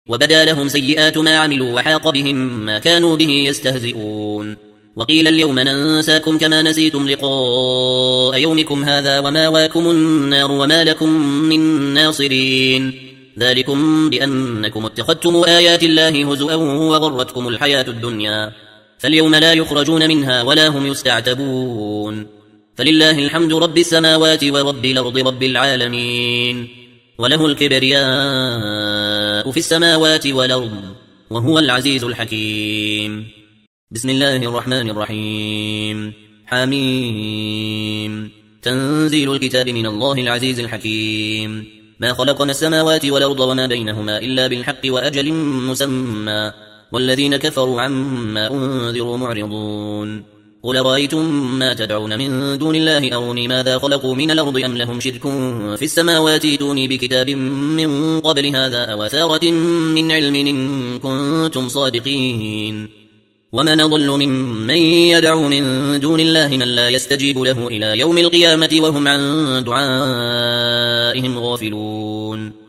وبدا لهم سيئات ما عملوا وحاق بهم ما كانوا به يستهزئون وقيل اليوم ننساكم كما نسيتم لقاء يومكم هذا وماواكم النار وما لكم من ناصرين ذلكم بأنكم اتخذتم آيات الله هزؤا وغرتكم الحياة الدنيا فاليوم لا يخرجون منها ولا هم يستعتبون فلله الحمد رب السماوات ورب الأرض رب العالمين وله الكبرياء في السماوات والأرض وهو العزيز الحكيم بسم الله الرحمن الرحيم حميم تنزيل الكتاب من الله العزيز الحكيم ما خلقنا السماوات والأرض وما بينهما إلا بالحق وأجل مسمى والذين كفروا عما أنذروا معرضون قل رأيتم ما تدعون من دون الله أروني ماذا خلقوا من الأرض أم لهم شرك في السماوات ائتوني بكتاب من قبل هذا أو أثارة من علم إن كنتم صادقين ومن أضل ممن يدعو من دون الله من لا يستجيب له إلى يوم القيامة وهم عن دعائهم غافلون